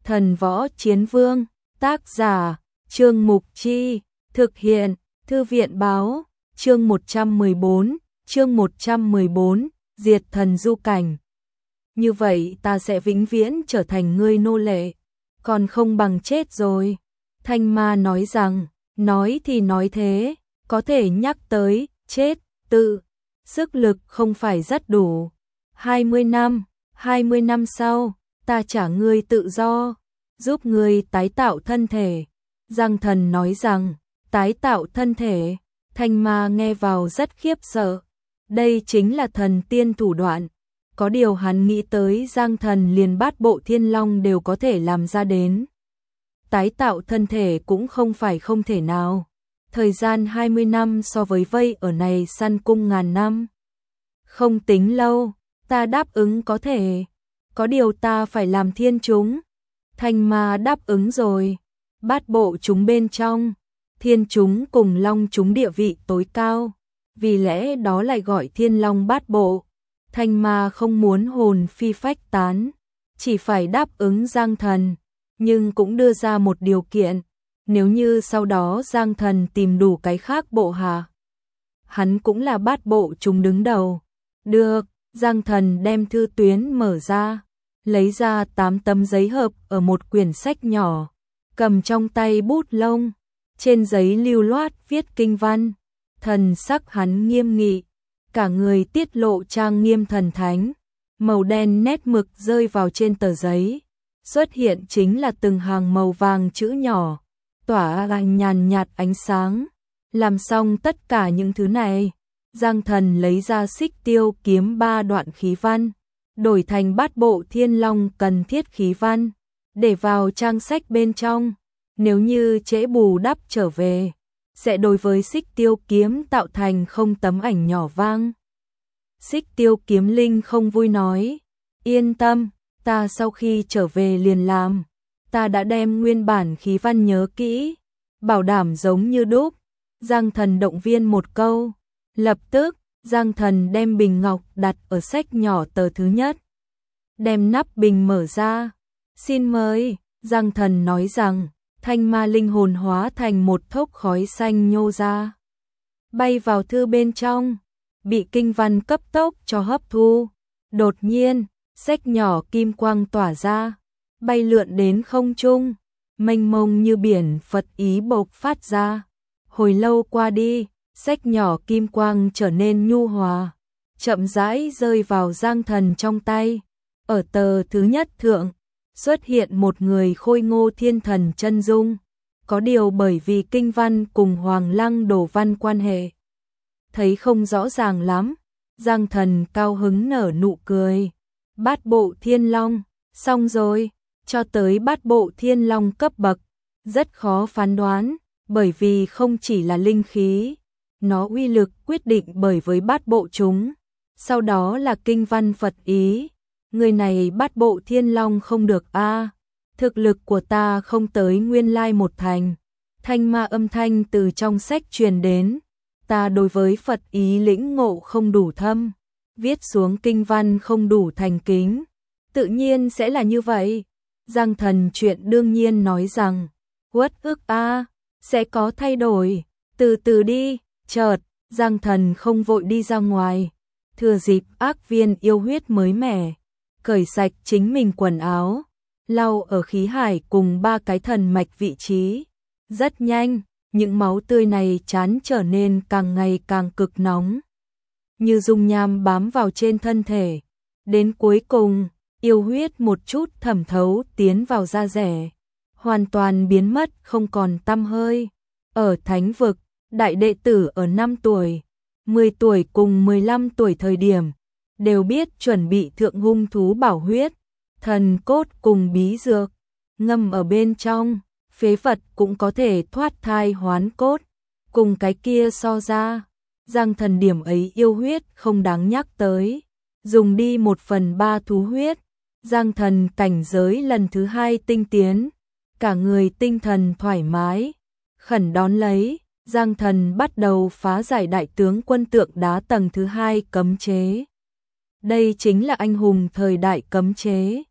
Thần Võ Chiến Vương, tác giả, Trương Mục Chi, thực hiện, Thư viện báo, chương 114, diệt thần du cảnh. Như vậy ta sẽ vĩnh viễn trở thành ngươi nô lệ, còn không bằng chết rồi. Thanh Ma nói rằng, nói thì nói thế, có thể nhắc tới, chết, sức lực không phải rất đủ. 20 năm sau, ta trả ngươi tự do, giúp ngươi tái tạo thân thể. Giang Thần nói rằng, tái tạo thân thể. Thanh Ma nghe vào rất khiếp sợ. Đây chính là thần tiên thủ đoạn. Có điều hắn nghĩ tới Giang Thần liền Bát Bộ Thiên Long đều có thể làm ra đến. Tái tạo thân thể cũng không phải không thể nào. Thời gian 20 năm so với vây ở này săn cung ngàn năm. Không tính lâu, ta đáp ứng có thể. Có điều ta phải làm thiên chúng. Thanh Ma đáp ứng rồi. Bát bộ chúng bên trong, thiên chúng cùng long chúng địa vị tối cao. Vì lẽ đó lại gọi thiên long bát bộ. Thanh Ma không muốn hồn phi phách tán, chỉ phải đáp ứng Giang Thần, nhưng cũng đưa ra một điều kiện, nếu như sau đó Giang Thần tìm đủ cái khác bộ hạ, hắn cũng là bát bộ chúng đứng đầu. Được, Giang Thần đem thư tuyến mở ra, lấy ra 8 tấm giấy hợp ở một quyển sách nhỏ, cầm trong tay bút lông, trên giấy lưu loát viết kinh văn, thần sắc hắn nghiêm nghị. Cả người tiết lộ trang nghiêm thần thánh, màu đen nét mực rơi vào trên tờ giấy, xuất hiện chính là từng hàng màu vàng chữ nhỏ, tỏa ra nhàn nhạt ánh sáng. Làm xong tất cả những thứ này, Giang Thần lấy ra Xích Tiêu kiếm 3 đoạn khí văn, đổi thành Bát Bộ Thiên Long cần thiết khí văn, để vào trang sách bên trong. Nếu như trễ bù đắp trở về, sẽ đối với Xích Tiêu kiếm tạo thành không tấm ảnh nhỏ vang. Xích Tiêu kiếm linh không vui nói, yên tâm, ta sau khi trở về liền làm, ta đã đem nguyên bản khí văn nhớ kỹ, bảo đảm giống như đúc. Giang Thần động viên một câu, lập tức, Giang Thần đem bình ngọc đặt ở sách nhỏ tờ thứ nhất, đem nắp bình mở ra, xin mời. Giang Thần nói rằng, Thanh Ma linh hồn hóa thành một thốc khói xanh nhô ra, bay vào thư bên trong, bị kinh văn cấp tốc cho hấp thu. Đột nhiên, sách nhỏ kim quang tỏa ra, bay lượn đến không trung, mênh mông như biển Phật ý bộc phát ra. Hồi lâu qua đi, sách nhỏ kim quang trở nên nhu hòa, chậm rãi rơi vào Giang Thần trong tay. Ở tờ thứ nhất thượng, xuất hiện một người khôi ngô thiên thần chân dung. Có điều bởi vì kinh văn cùng Hoàng Lăng đồ văn quan hệ, thấy không rõ ràng lắm. Giang Thần cao hứng nở nụ cười. Bát Bộ Thiên Long, xong rồi. Cho tới Bát Bộ Thiên Long cấp bậc, rất khó phán đoán, bởi vì không chỉ là linh khí, nó uy lực quyết định bởi với bát bộ chúng. Sau đó là kinh văn Phật ý. Người này Bát Bộ Thiên Long không được a, thực lực của ta không tới nguyên lai một thành. Thanh Ma âm thanh từ trong sách truyền đến, ta đối với Phật ý lĩnh ngộ không đủ thâm, viết xuống kinh văn không đủ thành kính, tự nhiên sẽ là như vậy. Giang Thần chuyện đương nhiên nói rằng, uất ức a, sẽ có thay đổi, từ từ đi. Chợt, Giang Thần không vội đi ra ngoài, thừa dịp ác viên yêu huyết mới mẻ, cởi sạch chính mình quần áo, lau ở khí hải cùng 3 cái thần mạch vị trí. Rất nhanh, những máu tươi này chán trở nên càng ngày càng cực nóng, như dung nham bám vào trên thân thể. Đến cuối cùng, yêu huyết một chút thẩm thấu tiến vào da rẻ, hoàn toàn biến mất không còn tăm hơi. Ở thánh vực, đại đệ tử ở 5 tuổi, 10 tuổi cùng 15 tuổi thời điểm, đều biết chuẩn bị thượng hung thú bảo huyết, thần cốt cùng bí dược, ngâm ở bên trong, phế vật cũng có thể thoát thai hoán cốt. Cùng cái kia so ra, Giang Thần điểm ấy yêu huyết không đáng nhắc tới, dùng đi 1/3 thú huyết. Giang Thần cảnh giới lần thứ 2 tinh tiến, cả người tinh thần thoải mái, khẩn đón lấy. Giang Thần bắt đầu phá giải đại tướng quân tượng đá tầng thứ 2 cấm chế. Đây chính là anh hùng thời đại cấm chế.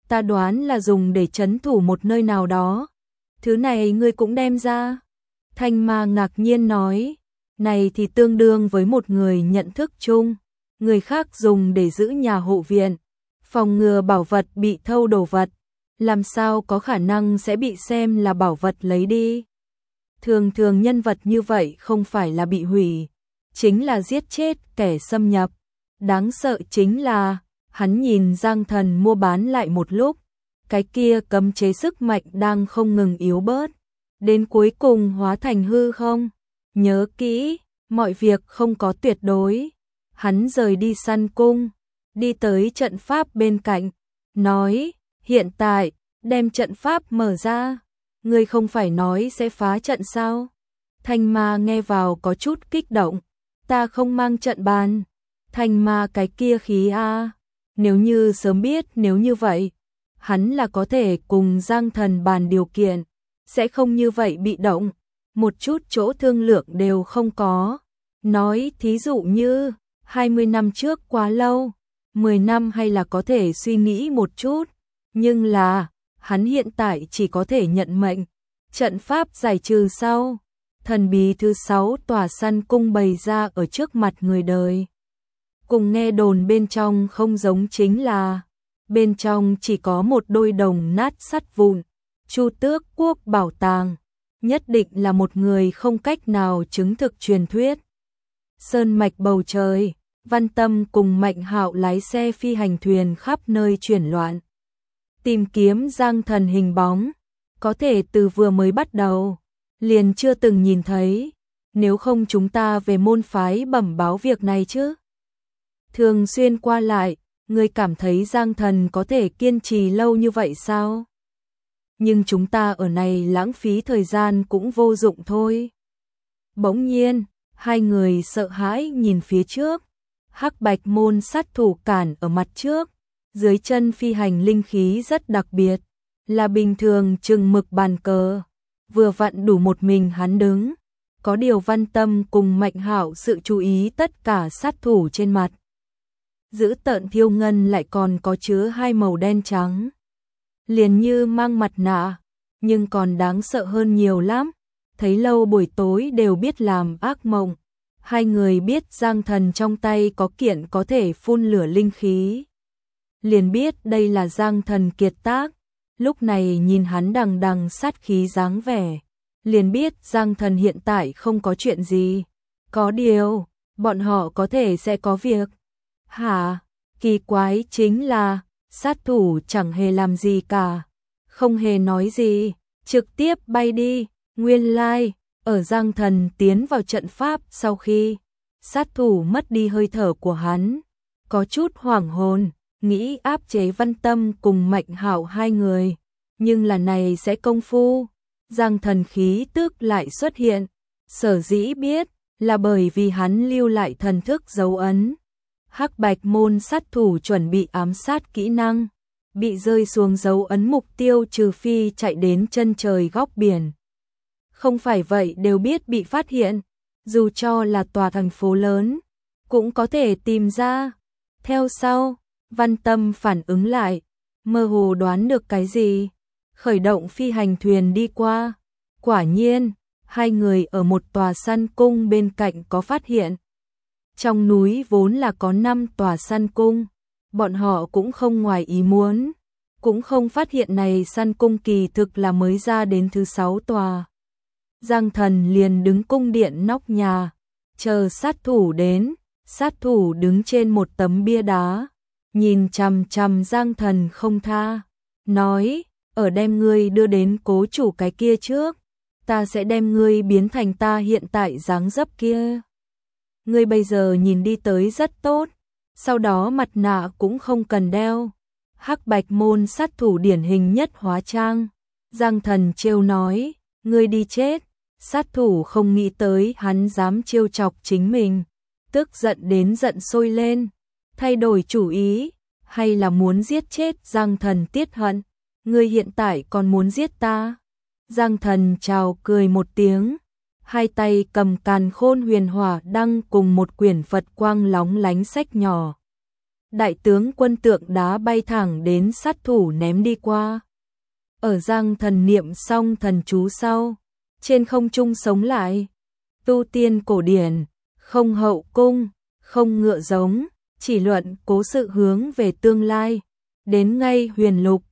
ta đoán là dùng để trấn thủ một nơi nào đó. Thứ này ngươi cũng đem ra? Thanh Ma ngạc nhiên nói, này thì tương đương với một người nhận thức chung, người khác dùng để giữ nhà hộ viện, phòng ngừa bảo vật bị thâu đồ vật, làm sao có khả năng sẽ bị xem là bảo vật lấy đi. Thường thường nhân vật như vậy không phải là bị hủy, chính là giết chết kẻ xâm nhập. Đáng sợ chính là, hắn nhìn Giang Thần mua bán lại một lúc, cái kia cấm chế sức mạnh đang không ngừng yếu bớt, đến cuối cùng hóa thành hư không. Nhớ kỹ, mọi việc không có tuyệt đối. Hắn rời đi săn cung, đi tới trận pháp bên cạnh, nói, hiện tại, đem trận pháp mở ra. Ngươi không phải nói sẽ phá trận sao? Thanh Ma nghe vào có chút kích động, ta không mang trận bàn. Thanh Ma cái kia khí a, nếu như sớm biết nếu như vậy, hắn là có thể cùng Giang Thần bàn điều kiện, sẽ không như vậy bị động, một chút chỗ thương lượng đều không có. Nói thí dụ như, 20 năm trước quá lâu, 10 năm hay là có thể suy nghĩ một chút, nhưng là, hắn hiện tại chỉ có thể nhận mệnh. Trận pháp giải trừ sau, thần bí thứ 6 tòa săn cung bày ra ở trước mặt người đời. Cùng nghe đồn bên trong không giống chính là, bên trong chỉ có một đôi đồng nát sắt vụn, Chu Tước Quốc bảo tàng, nhất định là một người không cách nào chứng thực truyền thuyết. Sơn mạch bầu trời, Văn Tâm cùng Mạnh Hạo lái xe phi hành thuyền khắp nơi chuyển loạn, tìm kiếm Giang Thần hình bóng, có thể từ vừa mới bắt đầu, liền chưa từng nhìn thấy, nếu không chúng ta về môn phái bẩm báo việc này chứ. Thường xuyên qua lại, ngươi cảm thấy Giang Thần có thể kiên trì lâu như vậy sao? Nhưng chúng ta ở này lãng phí thời gian cũng vô dụng thôi. Bỗng nhiên, hai người sợ hãi nhìn phía trước, Hắc Bạch môn sát thủ cản ở mặt trước, dưới chân phi hành linh khí rất đặc biệt, là bình thường chừng mực bàn cờ, vừa vặn đủ một mình hắn đứng. Có điều Văn Tâm cùng Mạnh Hạo sự chú ý tất cả sát thủ trên mặt. Giữ tợn thiêu ngân lại còn có chứa hai màu đen trắng, liền như mang mặt nạ, nhưng còn đáng sợ hơn nhiều lắm. Thấy lâu buổi tối đều biết làm ác mộng. Hai người biết Giang Thần trong tay có kiện có thể phun lửa linh khí, liền biết đây là Giang Thần kiệt tác. Lúc này nhìn hắn đằng đằng sát khí dáng vẻ, liền biết Giang Thần hiện tại không có chuyện gì. Có điều, bọn họ có thể sẽ có việc. Hả? Kỳ quái chính là, sát thủ chẳng hề làm gì cả, không hề nói gì, trực tiếp bay đi. Nguyên lai, ở Giang Thần tiến vào trận pháp sau khi, sát thủ mất đi hơi thở của hắn, có chút hoảng hồn, nghĩ áp chế Văn Tâm cùng Mạnh Hạo hai người, nhưng là này sẽ công phu. Giang Thần khí tức lại xuất hiện, sở dĩ biết là bởi vì hắn lưu lại thần thức dấu ấn. Hắc Bạch môn sát thủ chuẩn bị ám sát kỹ năng, bị rơi xuống dấu ấn mục tiêu trừ phi chạy đến chân trời góc biển. Không phải vậy đều biết bị phát hiện, dù cho là tòa thành phố lớn, cũng có thể tìm ra. Theo sau, Văn Tâm phản ứng lại, mơ hồ đoán được cái gì, khởi động phi hành thuyền đi qua. Quả nhiên, hai người ở một tòa săn cung bên cạnh có phát hiện. Trong núi vốn là có 5 tòa săn cung, bọn họ cũng không ngoài ý muốn, cũng không phát hiện này săn cung kỳ thực là mới ra đến thứ 6 tòa. Giang Thần liền đứng cung điện nóc nhà, chờ sát thủ đến. Sát thủ đứng trên một tấm bia đá, nhìn chằm chằm Giang Thần không tha, nói, ở đem ngươi đưa đến cố chủ cái kia trước, ta sẽ đem ngươi biến thành ta hiện tại dáng dấp kia. Ngươi bây giờ nhìn đi tới rất tốt, sau đó mặt nạ cũng không cần đeo. Hắc Bạch môn sát thủ điển hình nhất hóa trang. Giang Thần trêu nói, ngươi đi chết. Sát thủ không nghĩ tới hắn dám trêu chọc chính mình, tức giận đến giận sôi lên, thay đổi chủ ý, hay là muốn giết chết Giang Thần tiết hận. Ngươi hiện tại còn muốn giết ta? Giang Thần chào cười một tiếng, hai tay cầm càn khôn huyền hỏa đăng cùng một quyển Phật quang lóng lánh sách nhỏ. Đại tướng quân tượng đá bay thẳng đến sát thủ ném đi qua. Ở Giang Thần niệm xong thần chú sau, trên không trung sống lại. Tu tiên cổ điển, không hậu cung, không ngựa giống, chỉ luận cố sự hướng về tương lai. Đến ngay huyền lục,